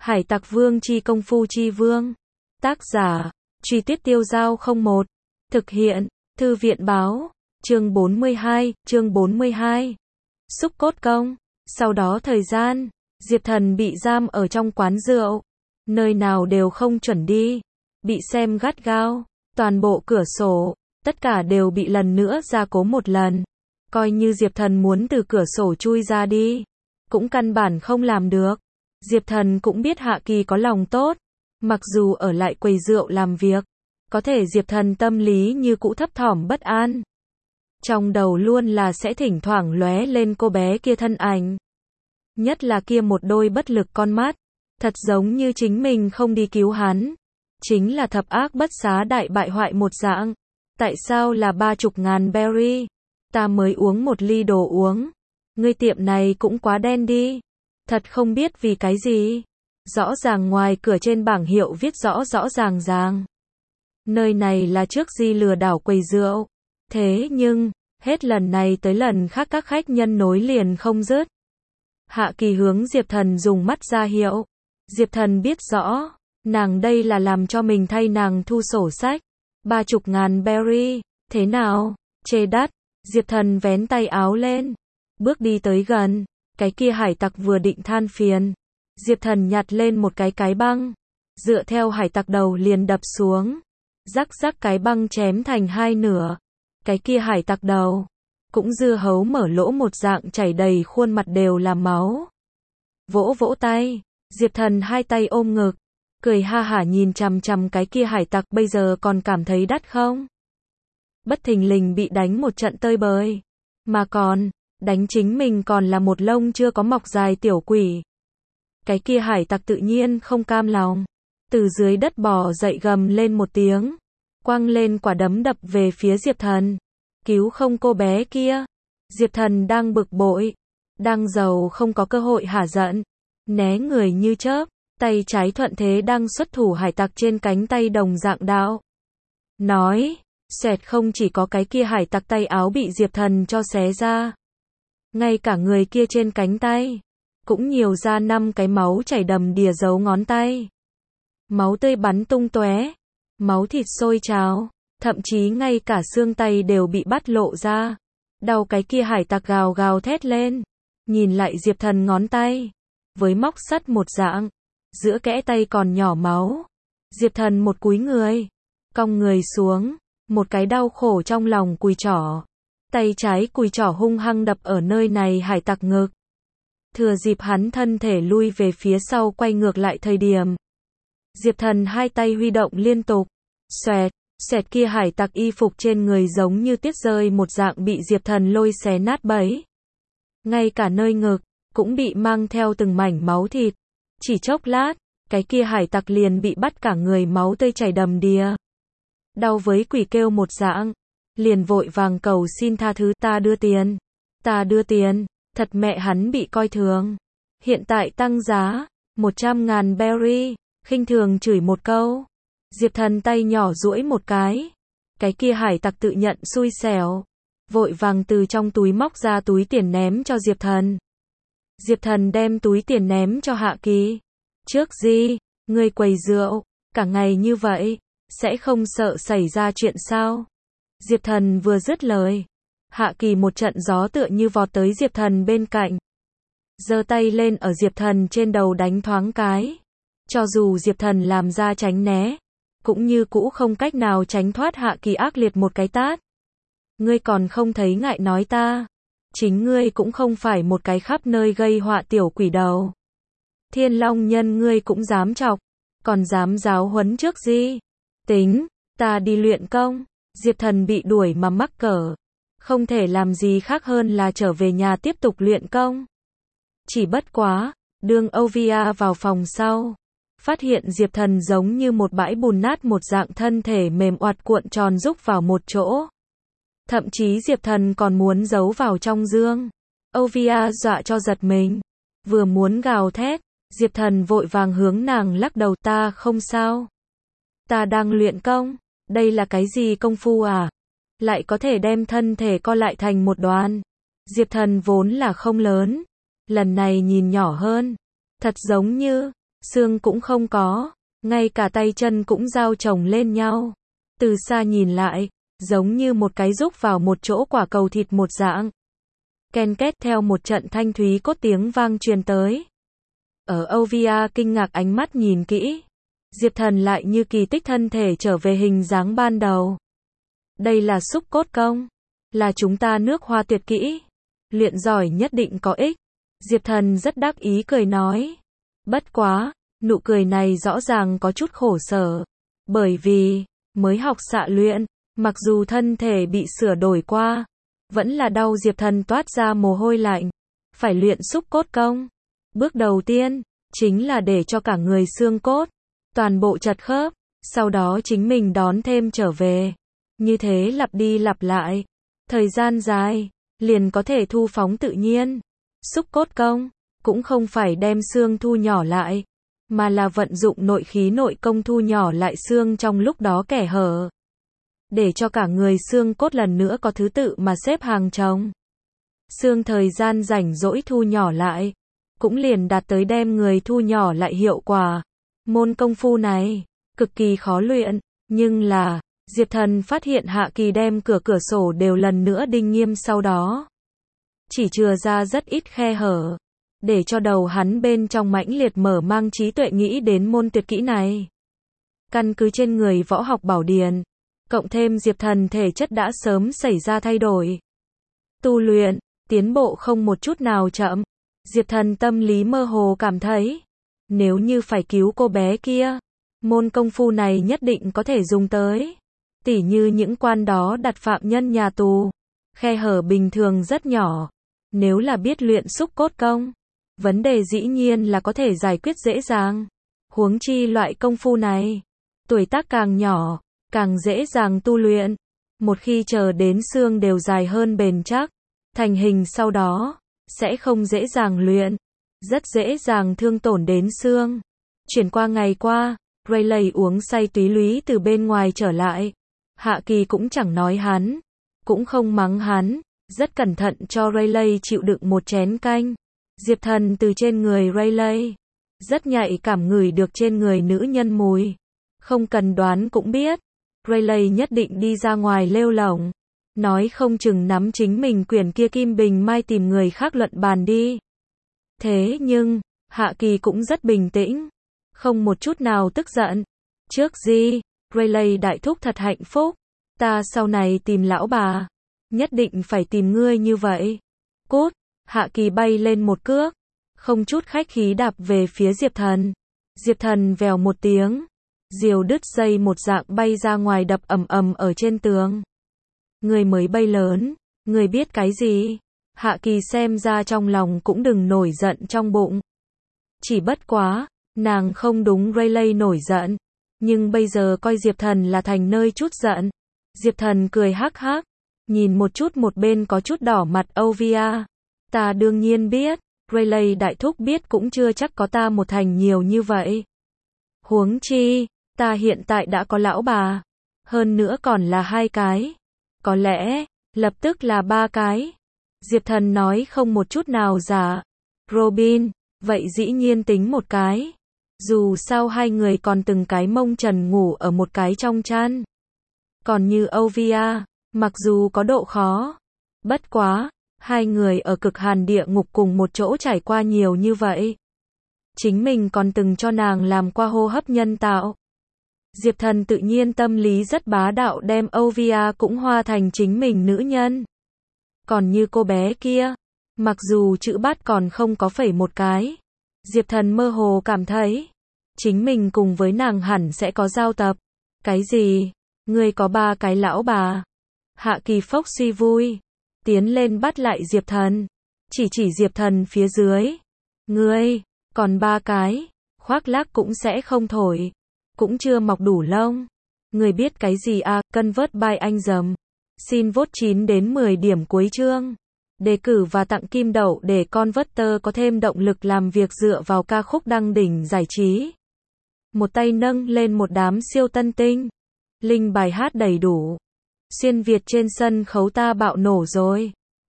Hải Tặc Vương chi công phu chi vương. Tác giả, Truy Tuyết Tiêu Dao 01. Thực hiện, Thư viện báo. Chương 42. Xúc cốt công. Sau đó thời gian, Diệp Thần bị giam ở trong quán rượu. Nơi nào đều không chuẩn đi. Bị xem gắt gao. Toàn bộ cửa sổ, tất cả đều bị lần nữa gia cố một lần. Coi như Diệp Thần muốn từ cửa sổ chui ra đi, cũng căn bản không làm được. Diệp Thần cũng biết Hạ Kỳ có lòng tốt. Mặc dù ở lại quầy rượu làm việc, có thể Diệp Thần tâm lý như cũ thấp thỏm bất an. Trong đầu luôn là sẽ thỉnh thoảng lóe lên cô bé kia thân ảnh. Nhất là kia một đôi bất lực con mắt, thật giống như chính mình không đi cứu hắn, chính là thập ác bất xá đại bại hoại một dạng. Tại sao là 30.000 berry? Ta mới uống một ly đồ uống. Ngươi tiệm này cũng quá đen đi. Thật không biết vì cái gì. Rõ ràng ngoài cửa trên bảng hiệu viết rõ rõ ràng ràng. Nơi này là trước di lừa đảo quầy rượu. Thế nhưng, hết lần này tới lần khác các khách nhân nối liền không dứt. Hạ Kỳ hướng Diệp Thần dùng mắt ra hiệu. Diệp Thần biết rõ, nàng đây là làm cho mình thay nàng thu sổ sách. 30.000 berry, thế nào? Chê đắt. Diệp Thần vén tay áo lên, bước đi tới gần. Cái kia hải tặc vừa định than phiền, Diệp Thần nhặt lên một cái băng, dựa theo hải tặc đầu liền đập xuống, rắc rắc cái băng chém thành hai nửa. Cái kia hải tặc đầu cũng dưa hấu mở lỗ một dạng chảy đầy khuôn mặt đều là máu. Vỗ vỗ tay, Diệp Thần hai tay ôm ngực, cười ha hả nhìn chằm chằm cái kia hải tặc. Bây giờ còn cảm thấy đắt không? Bất thình lình bị đánh một trận tơi bời, mà còn đánh chính mình còn là một lông chưa có mọc dài tiểu quỷ. Cái kia hải tặc tự nhiên không cam lòng, từ dưới đất bò dậy gầm lên một tiếng, quăng lên quả đấm đập về phía Diệp Thần. Cứu không cô bé kia. Diệp Thần đang bực bội, đang giàu không có cơ hội hả giận, né người như chớp, tay trái thuận thế đang xuất thủ hải tặc trên cánh tay đồng dạng đạo. Nói, xoẹt, không chỉ có cái kia hải tặc tay áo bị Diệp Thần cho xé ra, ngay cả người kia trên cánh tay cũng nhiều ra 5 cái máu chảy đầm đìa dấu ngón tay. Máu tươi bắn tung tóe, máu thịt sôi trào, thậm chí ngay cả xương tay đều bị bắt lộ ra. Đau cái kia hải tặc gào gào thét lên, nhìn lại Diệp Thần ngón tay, với móc sắt một dạng, giữa kẽ tay còn nhỏ máu. Diệp Thần một cúi người, cong người xuống, một cái đau khổ trong lòng cùi trỏ. Tay trái cùi trỏ hung hăng đập ở nơi này hải tặc ngực. Thừa dịp hắn thân thể lui về phía sau quay ngược lại thời điểm, Diệp Thần hai tay huy động liên tục. Xoẹt, xoẹt, kia hải tặc y phục trên người giống như tiết rơi một dạng bị Diệp Thần lôi xé nát bấy. Ngay cả nơi ngực cũng bị mang theo từng mảnh máu thịt. Chỉ chốc lát, cái kia hải tặc liền bị bắt cả người máu tươi chảy đầm đìa. Đau với quỷ kêu một dạng, liền vội vàng cầu xin tha thứ. Ta đưa tiền, ta đưa tiền. Thật mẹ hắn bị coi thường. Hiện tại tăng giá 100.000 berry, khinh thường chửi một câu. Diệp Thần tay nhỏ duỗi một cái kia hải tặc tự nhận xui xẻo, vội vàng từ trong túi móc ra túi tiền ném cho Diệp Thần. Diệp Thần đem túi tiền ném cho Hạ Kỳ. Trước gì, ngươi quầy rượu, cả ngày như vậy, sẽ không sợ xảy ra chuyện sao? Diệp Thần vừa dứt lời, Hạ Kỳ một trận gió tựa như vọt tới Diệp Thần bên cạnh, giơ tay lên ở Diệp Thần trên đầu đánh thoáng cái. Cho dù Diệp Thần làm ra tránh né, cũng như cũ không cách nào tránh thoát Hạ Kỳ ác liệt một cái tát. Ngươi còn không thấy ngại nói ta? Chính ngươi cũng không phải một cái khắp nơi gây họa tiểu quỷ đầu. Thiên Long Nhân ngươi cũng dám chọc, còn dám giáo huấn trước gì? Tính, ta đi luyện công. Diệp Thần bị đuổi mà mắc cỡ, không thể làm gì khác hơn là trở về nhà tiếp tục luyện công. Chỉ bất quá, đương Ovia vào phòng sau, phát hiện Diệp Thần giống như một bãi bùn nát một dạng, thân thể mềm oặt cuộn tròn rúc vào một chỗ. Thậm chí Diệp Thần còn muốn giấu vào trong giường. Ovia dọa cho giật mình, vừa muốn gào thét, Diệp Thần vội vàng hướng nàng lắc đầu. Ta không sao, ta đang luyện công. Đây là cái gì công phu à? Lại có thể đem thân thể co lại thành một đoàn. Diệp Thần vốn là không lớn, lần này nhìn nhỏ hơn, thật giống như xương cũng không có, ngay cả tay chân cũng giao chồng lên nhau. Từ xa nhìn lại, giống như một cái rúc vào một chỗ quả cầu thịt một dạng. Ken két theo một trận thanh thúy cốt tiếng vang truyền tới. Ở Ovia kinh ngạc ánh mắt nhìn kỹ. Diệp Thần lại như kỳ tích thân thể trở về hình dáng ban đầu. Đây là xúc cốt công. Là chúng ta nước hoa tuyệt kỹ. Luyện giỏi nhất định có ích. Diệp Thần rất đắc ý cười nói. Bất quá, nụ cười này rõ ràng có chút khổ sở. Bởi vì, mới học xạ luyện, mặc dù thân thể bị sửa đổi qua, vẫn là đau. Diệp Thần toát ra mồ hôi lạnh. Phải luyện xúc cốt công. Bước đầu tiên, chính là để cho cả người xương cốt, toàn bộ chật khớp, sau đó chính mình đón thêm trở về. Như thế lặp đi lặp lại, thời gian dài, liền có thể thu phóng tự nhiên. Xúc cốt công, cũng không phải đem xương thu nhỏ lại, mà là vận dụng nội khí nội công thu nhỏ lại xương trong lúc đó kẻ hở. Để cho cả người xương cốt lần nữa có thứ tự mà xếp hàng chồng. Xương thời gian rảnh rỗi thu nhỏ lại, cũng liền đạt tới đem người thu nhỏ lại hiệu quả. Môn công phu này, cực kỳ khó luyện, nhưng là, Diệp Thần phát hiện Hạ Kỳ đem cửa sổ đều lần nữa đinh nghiêm sau đó. Chỉ chừa ra rất ít khe hở, để cho đầu hắn bên trong mãnh liệt mở mang trí tuệ nghĩ đến môn tuyệt kỹ này. Căn cứ trên người võ học bảo điển, cộng thêm Diệp Thần thể chất đã sớm xảy ra thay đổi. Tu luyện, tiến bộ không một chút nào chậm. Diệp Thần tâm lý mơ hồ cảm thấy, nếu như phải cứu cô bé kia, môn công phu này nhất định có thể dùng tới. Tỉ như những quan đó đặt phạm nhân nhà tù, khe hở bình thường rất nhỏ. Nếu là biết luyện xúc cốt công, vấn đề dĩ nhiên là có thể giải quyết dễ dàng. Huống chi loại công phu này, tuổi tác càng nhỏ, càng dễ dàng tu luyện. Một khi chờ đến xương đều dài hơn bền chắc, thành hình sau đó, sẽ không dễ dàng luyện, rất dễ dàng thương tổn đến xương. Chuyển qua ngày qua, Rayleigh uống say túy lúy từ bên ngoài trở lại. Hạ Kỳ cũng chẳng nói hắn, cũng không mắng hắn, rất cẩn thận cho Rayleigh chịu đựng một chén canh. Diệp Thần từ trên người Rayleigh, rất nhạy cảm ngửi được trên người nữ nhân mùi. Không cần đoán cũng biết, Rayleigh nhất định đi ra ngoài lêu lổng. Nói không chừng nắm chính mình quyển kia Kim Bình Mai tìm người khác luận bàn đi. Thế nhưng, Hạ Kỳ cũng rất bình tĩnh, không một chút nào tức giận. Trước gì, Rayleigh đại thúc thật hạnh phúc, ta sau này tìm lão bà, nhất định phải tìm ngươi như vậy. Cút, Hạ Kỳ bay lên một cước, không chút khách khí đạp về phía Diệp Thần. Diệp Thần vèo một tiếng, diều đứt dây một dạng bay ra ngoài đập ầm ầm ở trên tường. Người mới bay lớn, người biết cái gì? Hạ Kỳ xem ra trong lòng cũng đừng nổi giận trong bụng. Chỉ bất quá, nàng không đúng Rayleigh nổi giận, nhưng bây giờ coi Diệp Thần là thành nơi chút giận. Diệp Thần cười hắc hắc, nhìn một chút một bên có chút đỏ mặt Ovia. Ta đương nhiên biết, Rayleigh đại thúc biết cũng chưa chắc có ta một thành nhiều như vậy. Huống chi, ta hiện tại đã có lão bà, hơn nữa còn là 2 cái. Có lẽ, lập tức là 3 cái. Diệp Thần nói không một chút nào giả. Robin, vậy dĩ nhiên tính một cái. Dù sao 2 người còn từng cái mông trần ngủ ở một cái trong chăn. Còn như Ovia, mặc dù có độ khó, bất quá, 2 người ở cực hàn địa ngục cùng một chỗ trải qua nhiều như vậy. Chính mình còn từng cho nàng làm qua hô hấp nhân tạo. Diệp Thần tự nhiên tâm lý rất bá đạo đem Ovia cũng hoa thành chính mình nữ nhân. Còn như cô bé kia, mặc dù chữ bát còn không có phẩy một cái, Diệp Thần mơ hồ cảm thấy, chính mình cùng với nàng hẳn sẽ có giao tập. Cái gì? Ngươi có 3 cái lão bà? Hạ Kỳ phốc suy vui, tiến lên bắt lại Diệp Thần, chỉ Diệp Thần phía dưới. Ngươi, còn 3 cái, khoác lác cũng sẽ không thổi, cũng chưa mọc đủ lông. Người biết cái gì à, Convert by anh dầm. Xin vote 9 đến 10 điểm cuối chương. Đề cử và tặng kim đậu để Converter có thêm động lực làm việc dựa vào ca khúc đăng đỉnh giải trí. Một tay nâng lên một đám siêu tân tinh. Link bài hát đầy đủ. Xuyên Việt trên sân khấu ta bạo nổ rồi.